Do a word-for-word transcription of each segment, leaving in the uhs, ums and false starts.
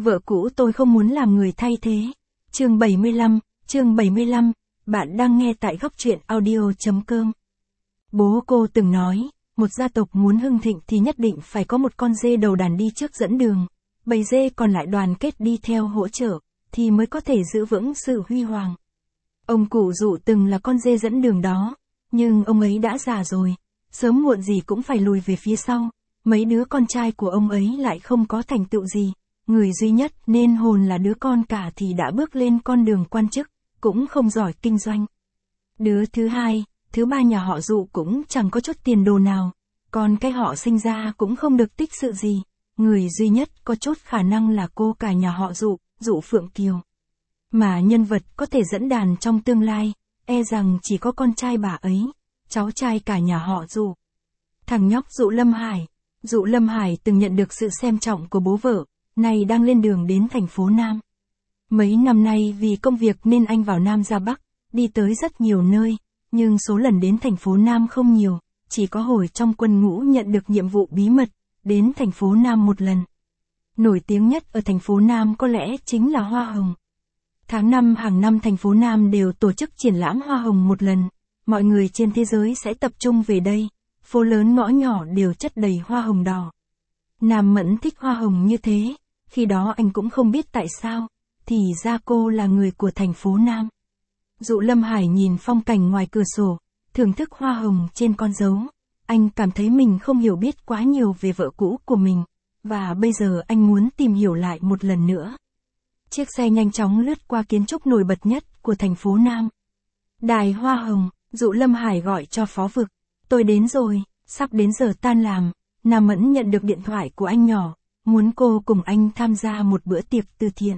Vợ cũ tôi không muốn làm người thay thế. Chương bảy mươi lăm, chương bảy mươi lăm, bạn đang nghe tại góc truyện audio chấm com. Bố cô từng nói, một gia tộc muốn hưng thịnh thì nhất định phải có một con dê đầu đàn đi trước dẫn đường, bầy dê còn lại đoàn kết đi theo hỗ trợ, thì mới có thể giữ vững sự huy hoàng. Ông cụ Dụ từng là con dê dẫn đường đó, nhưng ông ấy đã già rồi, sớm muộn gì cũng phải lùi về phía sau, mấy đứa con trai của ông ấy lại không có thành tựu gì. Người duy nhất nên hồn là đứa con cả thì đã bước lên con đường quan chức, cũng không giỏi kinh doanh. Đứa thứ hai, thứ ba nhà họ Dụ cũng chẳng có chút tiền đồ nào, còn cái họ sinh ra cũng không được tích sự gì. Người duy nhất có chút khả năng là cô cả nhà họ Dụ, Dụ Phượng Kiều. Mà nhân vật có thể dẫn đàn trong tương lai, e rằng chỉ có con trai bà ấy, cháu trai cả nhà họ Dụ. Thằng nhóc Dụ Lâm Hải. Dụ Lâm Hải từng nhận được sự xem trọng của bố vợ, nay đang lên đường đến thành phố Nam. Mấy năm nay vì công việc nên anh vào Nam ra Bắc, đi tới rất nhiều nơi, nhưng số lần đến thành phố Nam không nhiều, chỉ có hồi trong quân ngũ nhận được nhiệm vụ bí mật, đến thành phố Nam một lần. Nổi tiếng nhất ở thành phố Nam có lẽ chính là Hoa Hồng. Tháng năm hàng năm thành phố Nam đều tổ chức triển lãm Hoa Hồng một lần, mọi người trên thế giới sẽ tập trung về đây, phố lớn ngõ nhỏ đều chất đầy hoa hồng đỏ. Nam Mẫn thích hoa hồng như thế, khi đó anh cũng không biết tại sao, thì ra cô là người của thành phố Nam. Dụ Lâm Hải nhìn phong cảnh ngoài cửa sổ, thưởng thức hoa hồng trên con dấu, anh cảm thấy mình không hiểu biết quá nhiều về vợ cũ của mình, và bây giờ anh muốn tìm hiểu lại một lần nữa. Chiếc xe nhanh chóng lướt qua kiến trúc nổi bật nhất của thành phố Nam. Đài Hoa Hồng, Dụ Lâm Hải gọi cho phó vực, tôi đến rồi, sắp đến giờ tan làm. Nam Mẫn nhận được điện thoại của anh nhỏ, muốn cô cùng anh tham gia một bữa tiệc từ thiện.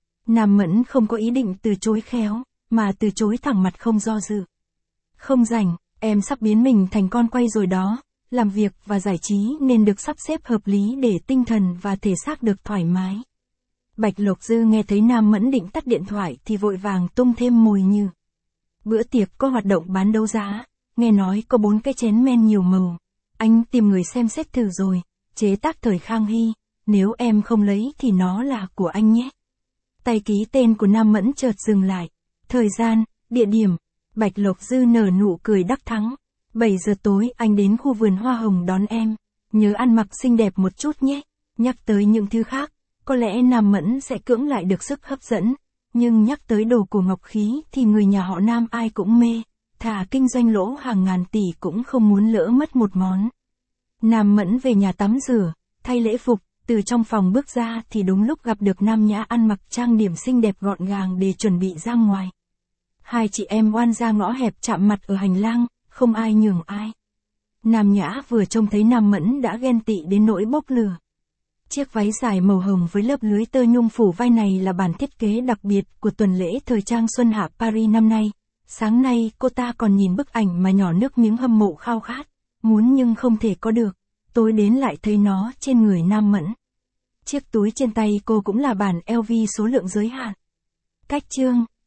Nam Mẫn không có ý định từ chối khéo, mà từ chối thẳng mặt không do dự. Không rảnh, em sắp biến mình thành con quay rồi đó, làm việc và giải trí nên được sắp xếp hợp lý để tinh thần và thể xác được thoải mái. Bạch Lộc Dư nghe thấy Nam Mẫn định tắt điện thoại thì vội vàng tung thêm mồi như. Bữa tiệc có hoạt động bán đấu giá, nghe nói có bốn cái chén men nhiều màu. Anh tìm người xem xét thử rồi, chế tác thời Khang Hy, nếu em không lấy thì nó là của anh nhé. Tay ký tên của Nam Mẫn chợt dừng lại. Thời gian, địa điểm, Bạch Lộc Dư nở nụ cười đắc thắng. bảy giờ tối anh đến khu vườn hoa hồng đón em, nhớ ăn mặc xinh đẹp một chút nhé. Nhắc tới những thứ khác, có lẽ Nam Mẫn sẽ cưỡng lại được sức hấp dẫn, nhưng nhắc tới đồ của ngọc khí thì người nhà họ Nam ai cũng mê. Thà kinh doanh lỗ hàng ngàn tỷ cũng không muốn lỡ mất một món. Nam Mẫn về nhà tắm rửa, thay lễ phục, từ trong phòng bước ra thì đúng lúc gặp được Nam Nhã ăn mặc trang điểm xinh đẹp gọn gàng để chuẩn bị ra ngoài. Hai chị em oan ra ngõ hẹp chạm mặt ở hành lang, không ai nhường ai. Nam Nhã vừa trông thấy Nam Mẫn đã ghen tị đến nỗi bốc lửa. Chiếc váy dài màu hồng với lớp lưới tơ nhung phủ vai này là bản thiết kế đặc biệt của tuần lễ thời trang Xuân Hạ Paris năm nay. Sáng nay cô ta còn nhìn bức ảnh mà nhỏ nước miếng hâm mộ khao khát, muốn nhưng không thể có được, tối đến lại thấy nó trên người Nam Mẫn. Chiếc túi trên tay cô cũng là bản lờ vê số lượng giới hạn. Cách chương